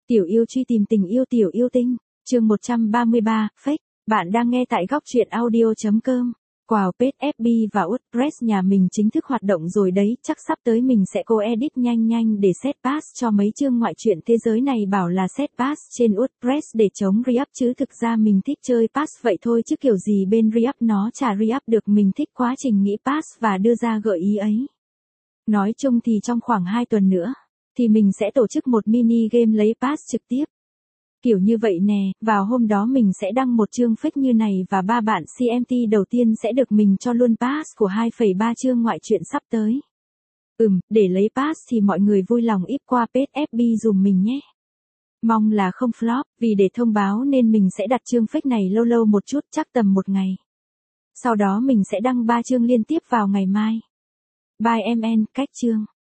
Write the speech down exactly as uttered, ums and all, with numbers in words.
Tiểu yêu truy tìm tình yêu tiểu yêu tinh, chương một trăm ba mươi ba, Fake, bạn đang nghe tại góc truyện audio chấm com. Wow, page ép bê và WordPress nhà mình chính thức hoạt động rồi đấy, chắc sắp tới mình sẽ cô edit nhanh nhanh để set pass cho mấy chương ngoại truyện thế giới này bảo là set pass trên WordPress để chống re-up chứ thực ra mình thích chơi pass vậy thôi chứ kiểu gì bên re-up nó chả re-up được, mình thích quá trình nghĩ pass và đưa ra gợi ý ấy. Nói chung thì trong khoảng hai tuần nữa, thì mình sẽ tổ chức một mini game lấy pass trực tiếp. Kiểu như vậy nè, vào hôm đó mình sẽ đăng một chương fake như này và ba bạn xê em tê đầu tiên sẽ được mình cho luôn pass của hai phẩy ba chương ngoại truyện sắp tới. Ừm, để lấy pass thì mọi người vui lòng íp qua page ép bê dùm mình nhé. Mong là không flop, vì để thông báo nên mình sẽ đặt chương fake này lâu lâu một chút, chắc tầm một ngày. Sau đó mình sẽ đăng ba chương liên tiếp vào ngày mai. Bye em en, cách chương.